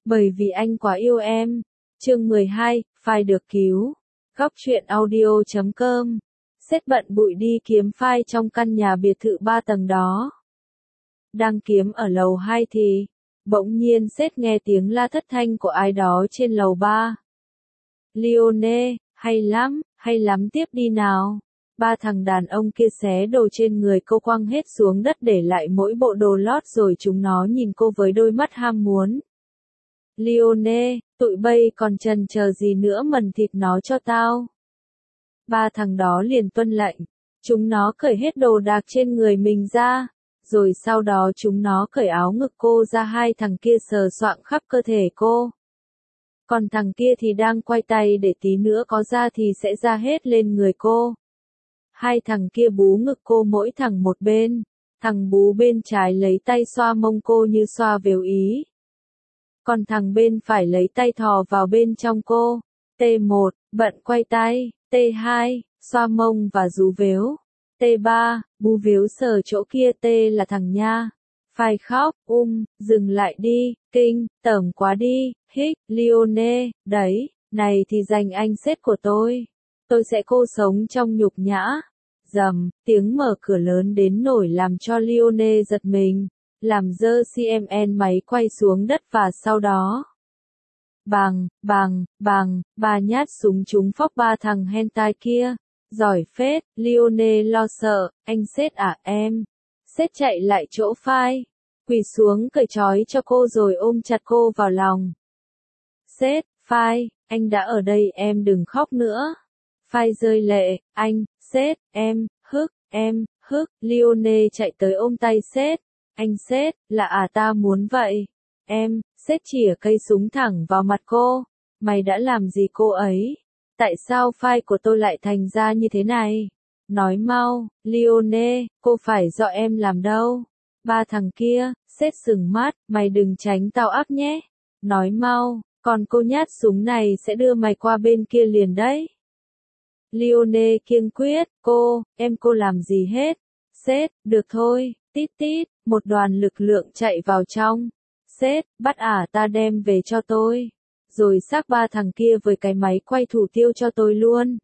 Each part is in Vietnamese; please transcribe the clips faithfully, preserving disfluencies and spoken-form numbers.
Bởi vì anh quá yêu em. Chương mười hai, file được cứu. Góc truyện audio chấm com. Sếp bận bụi đi kiếm file trong căn nhà biệt thự ba tầng đó. Đang kiếm ở lầu hai thì, bỗng nhiên sếp nghe tiếng la thất thanh của ai đó trên lầu ba. Lione, hay lắm, hay lắm tiếp đi nào. Ba thằng đàn ông kia xé đồ trên người cô quăng hết xuống đất để lại mỗi bộ đồ lót rồi chúng nó nhìn cô với đôi mắt ham muốn. Lione, tụi bay còn chần chờ gì nữa mần thịt nó cho tao. Ba thằng đó liền tuân lệnh. Chúng nó cởi hết đồ đạc trên người mình ra. Rồi sau đó chúng nó cởi áo ngực cô ra, hai thằng kia sờ soạng khắp cơ thể cô. Còn thằng kia thì đang quay tay để tí nữa có ra thì sẽ ra hết lên người cô. Hai thằng kia bú ngực cô mỗi thằng một bên. Thằng bú bên trái lấy tay xoa mông cô như xoa vèo ý. Còn thằng bên phải lấy tay thò vào bên trong cô. T một, bận quay tay. T hai, xoa mông và rú vếu. T ba, bú vếu sờ chỗ kia. T là thằng nha. Phải khóc, um, dừng lại đi, kinh, tởm quá đi, hích, Lione, đấy, này thì dành anh sếp của tôi. Tôi sẽ cô sống trong nhục nhã. Dầm, tiếng mở cửa lớn đến nổi làm cho Lione giật mình, làm dơ xê em en máy quay xuống đất và sau đó. Bàng, bàng, bàng, ba nhát súng trúng phóc ba thằng hentai kia. Giỏi phết, Lione lo sợ, anh sếp à em. Sếp chạy lại chỗ phai, quỳ xuống cởi trói cho cô rồi ôm chặt cô vào lòng. Sếp, phai, anh đã ở đây em đừng khóc nữa. Phai rơi lệ, anh, sếp, em, hức, em, hức, Lione chạy tới ôm tay sếp. Anh sếp, là à ta muốn vậy. Em, sếp chỉa cây súng thẳng vào mặt cô. Mày đã làm gì cô ấy? Tại sao file của tôi lại thành ra như thế này? Nói mau, Lione, cô phải do em làm đâu. Ba thằng kia, sếp sừng mắt, mày đừng tránh tao áp nhé. Nói mau, còn cô nhát súng này sẽ đưa mày qua bên kia liền đấy. Lione kiên quyết, cô, em cô làm gì hết. Sếp, được thôi, tít tít, một đoàn lực lượng chạy vào trong. Sếp, bắt ả ta đem về cho tôi. Rồi xác ba thằng kia với cái máy quay thủ tiêu cho tôi luôn.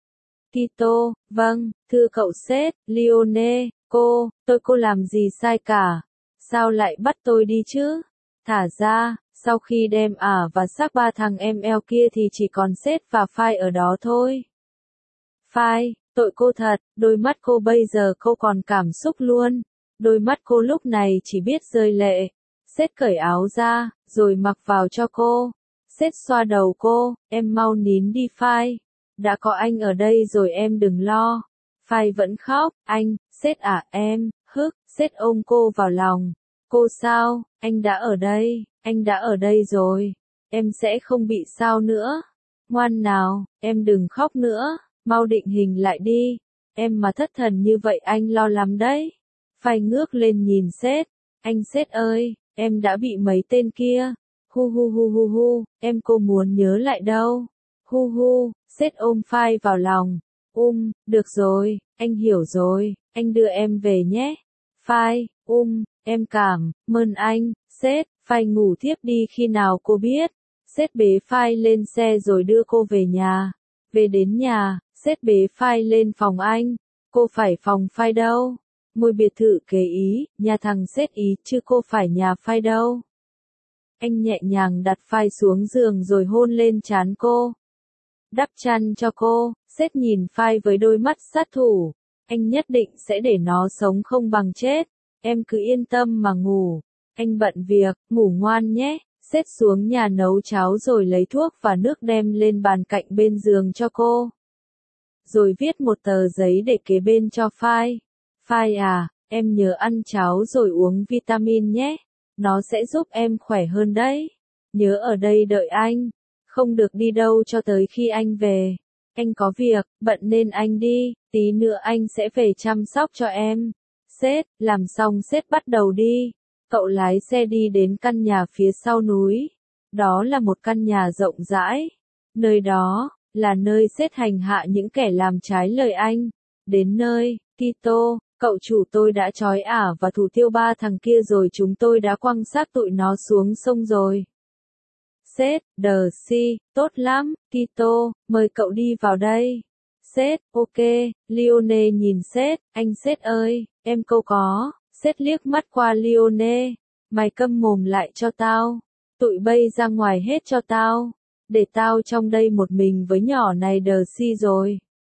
Tito, vâng, thưa cậu sếp, Lione, cô, tôi cô làm gì sai cả. Sao lại bắt tôi đi chứ? Thả ra, sau khi đem ả và xác ba thằng em eo kia thì chỉ còn sếp và phai ở đó thôi. Phai, tội cô thật, đôi mắt cô bây giờ cô còn cảm xúc luôn. Đôi mắt cô lúc này chỉ biết rơi lệ. Sếp cởi áo ra, rồi mặc vào cho cô. Sếp xoa đầu cô, em mau nín đi phai. Đã có anh ở đây rồi em đừng lo. Phai vẫn khóc, anh, sếp à em, hức, sếp ôm cô vào lòng. Cô sao, anh đã ở đây, anh đã ở đây rồi. Em sẽ không bị sao nữa. Ngoan nào, em đừng khóc nữa, mau định hình lại đi. Em mà thất thần như vậy anh lo lắm đấy. Phai ngước lên nhìn sếp, anh sếp ơi, em đã bị mấy tên kia. Hu hu hu hu hu, em cô muốn nhớ lại đâu. Hu hu, sếp ôm phai vào lòng. Um, được rồi, anh hiểu rồi, anh đưa em về nhé. Phai, um, em cảm, ơn anh, sếp, phai ngủ thiếp đi khi nào cô biết. Sếp bế phai lên xe rồi đưa cô về nhà. Về đến nhà, sếp bế phai lên phòng anh. Cô phải phòng phai đâu? Ngôi biệt thự kế ý, nhà thằng sếp ý chứ cô phải nhà phai đâu. Anh nhẹ nhàng đặt phai xuống giường rồi hôn lên trán cô. Đắp chăn cho cô, sếp nhìn phai với đôi mắt sát thủ. Anh nhất định sẽ để nó sống không bằng chết. Em cứ yên tâm mà ngủ. Anh bận việc, ngủ ngoan nhé. Sếp xuống nhà nấu cháo rồi lấy thuốc và nước đem lên bàn cạnh bên giường cho cô. Rồi viết một tờ giấy để kế bên cho phai. Phai à, em nhớ ăn cháo rồi uống vitamin nhé. Nó sẽ giúp em khỏe hơn đấy. Nhớ ở đây đợi anh. Không được đi đâu cho tới khi anh về. Anh có việc, bận nên anh đi. Tí nữa anh sẽ về chăm sóc cho em. Sếp, làm xong sếp bắt đầu đi. Cậu lái xe đi đến căn nhà phía sau núi. Đó là một căn nhà rộng rãi. Nơi đó, là nơi sếp hành hạ những kẻ làm trái lời anh. Đến nơi, Tito, cậu chủ tôi đã trói ả và thủ tiêu ba thằng kia rồi chúng tôi đã quăng xác tụi nó xuống sông rồi. Sếp, đờ si, tốt lắm, Tito, mời cậu đi vào đây. Sếp, ok, Lione nhìn sếp, anh sếp ơi, em câu có, sếp liếc mắt qua Lione, mày câm mồm lại cho tao, tụi bay ra ngoài hết cho tao, để tao trong đây một mình với nhỏ này đờ si rồi.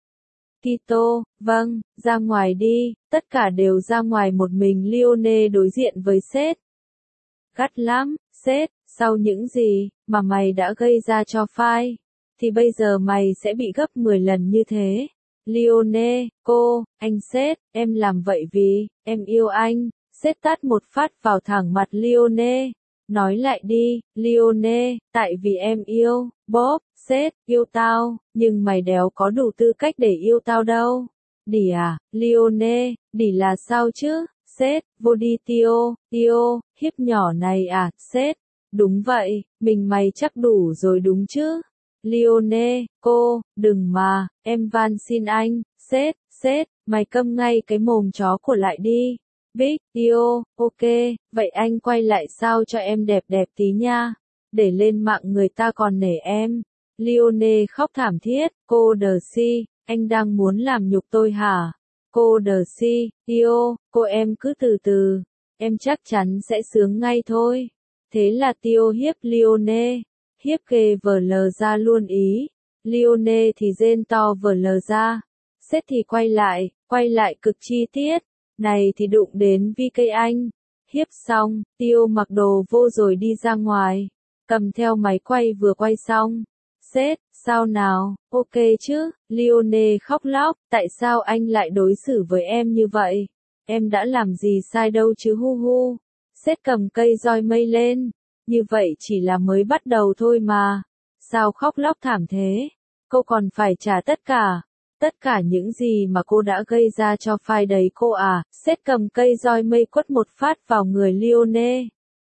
Tito, vâng, ra ngoài đi, tất cả đều ra ngoài một mình Lione đối diện với sếp. Gắt lắm, sếp, sau những gì mà mày đã gây ra cho Phai, thì bây giờ mày sẽ bị gấp mười lần như thế. Lione, cô, anh sếp, em làm vậy vì, em yêu anh. Sếp tát một phát vào thẳng mặt Lione. Nói lại đi, Lione, tại vì em yêu, Bob, sếp, yêu tao, nhưng mày đéo có đủ tư cách để yêu tao đâu. Đỉ à, Lione, đỉ là sao chứ? Sếp, vô đi Tio, Tio, hiếp nhỏ này à, sếp. Đúng vậy, mình mày chắc đủ rồi đúng chứ? Lione, cô, đừng mà, em van xin anh, sếp, sếp, mày câm ngay cái mồm chó của lại đi. Big, Tio, ok, vậy anh quay lại sao cho em đẹp đẹp tí nha, để lên mạng người ta còn nể em. Lione khóc thảm thiết, cô đờ si, anh đang muốn làm nhục tôi hả? Cô đờ si, Tio, cô em cứ từ từ, em chắc chắn sẽ sướng ngay thôi. Thế là Tio hiếp Lione, hiếp kề vờ lờ ra luôn ý. Lione thì rên to vờ lờ ra, sếp thì quay lại, quay lại cực chi tiết. Này thì đụng đến vi cây anh. Hiếp xong, Tio mặc đồ vô rồi đi ra ngoài, cầm theo máy quay vừa quay xong. Sếp, sao nào, ok chứ? Lione khóc lóc, tại sao anh lại đối xử với em như vậy? Em đã làm gì sai đâu chứ hu hu. Sếp cầm cây roi mây lên, như vậy chỉ là mới bắt đầu thôi mà. Sao khóc lóc thảm thế? Cô còn phải trả tất cả. Tất cả những gì mà cô đã gây ra cho Phai đấy cô à. Sếp cầm cây roi mây quất một phát vào người Lione.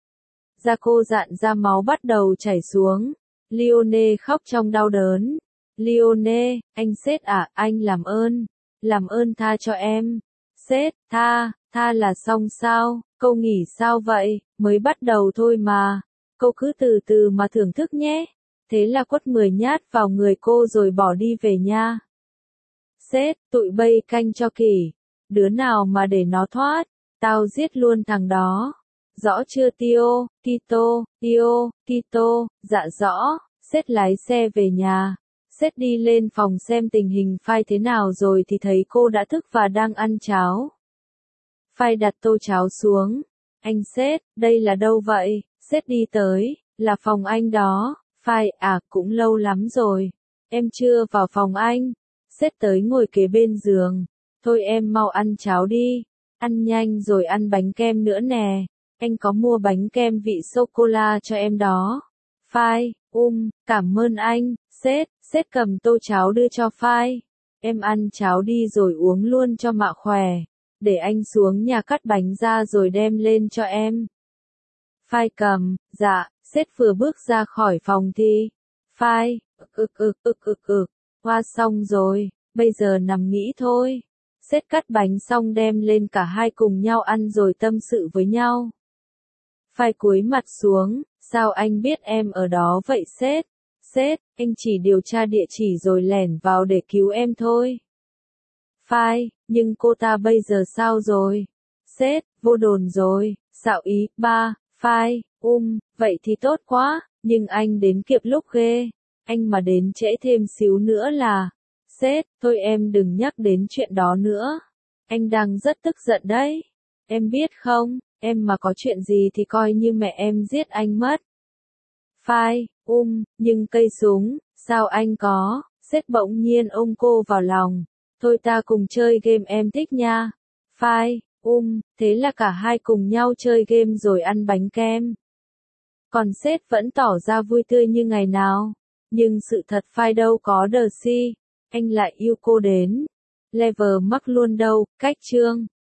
Da cô dạn ra máu bắt đầu chảy xuống. Lione khóc trong đau đớn. Lione, anh sếp à, anh làm ơn. Làm ơn tha cho em. Sếp, tha, tha là xong sao? Câu nghỉ sao vậy? Mới bắt đầu thôi mà. Câu cứ từ từ mà thưởng thức nhé. Thế là quất mười nhát vào người cô rồi bỏ đi về nha. Sếp, tụi bay canh cho kỹ. Đứa nào mà để nó thoát, tao giết luôn thằng đó. Rõ chưa Tio, Tito, Tio, Tito, dạ rõ. Sếp lái xe về nhà. Sếp đi lên phòng xem tình hình Phai thế nào rồi thì thấy cô đã thức và đang ăn cháo. Phai đặt tô cháo xuống. Anh sếp, đây là đâu vậy? Sếp đi tới, là phòng anh đó. Phai, à, cũng lâu lắm rồi. Em chưa vào phòng anh. Sếp tới ngồi kế bên giường. Thôi em mau ăn cháo đi. Ăn nhanh rồi ăn bánh kem nữa nè. Anh có mua bánh kem vị sô-cô-la cho em đó. Phai, um, cảm ơn anh. Sếp, sếp cầm tô cháo đưa cho Phai. Em ăn cháo đi rồi uống luôn cho mạ khỏe. Để anh xuống nhà cắt bánh ra rồi đem lên cho em. Phai cầm, dạ, sếp vừa bước ra khỏi phòng thì. Phai, ực ực ực ực ực, hoa xong rồi, bây giờ nằm nghỉ thôi. Sếp cắt bánh xong đem lên cả hai cùng nhau ăn rồi tâm sự với nhau. Phai cúi mặt xuống, sao anh biết em ở đó vậy sếp? Sếp, anh chỉ điều tra địa chỉ rồi lẻn vào để cứu em thôi. Phai, nhưng cô ta bây giờ sao rồi? Sếp, vô đồn rồi, xạo ý, ba, Phai, um, vậy thì tốt quá, nhưng anh đến kịp lúc ghê. Anh mà đến trễ thêm xíu nữa là... Sếp, thôi em đừng nhắc đến chuyện đó nữa. Anh đang rất tức giận đấy. Em biết không, em mà có chuyện gì thì coi như mẹ em giết anh mất. Phai, um, nhưng cây súng, sao anh có? Sếp bỗng nhiên ôm cô vào lòng. Thôi ta cùng chơi game em thích nha. Phai, um, thế là cả hai cùng nhau chơi game rồi ăn bánh kem. Còn sếp vẫn tỏ ra vui tươi như ngày nào. Nhưng sự thật Phai đâu có đờ si. Anh lại yêu cô đến. Level mắc luôn đâu, cách chương.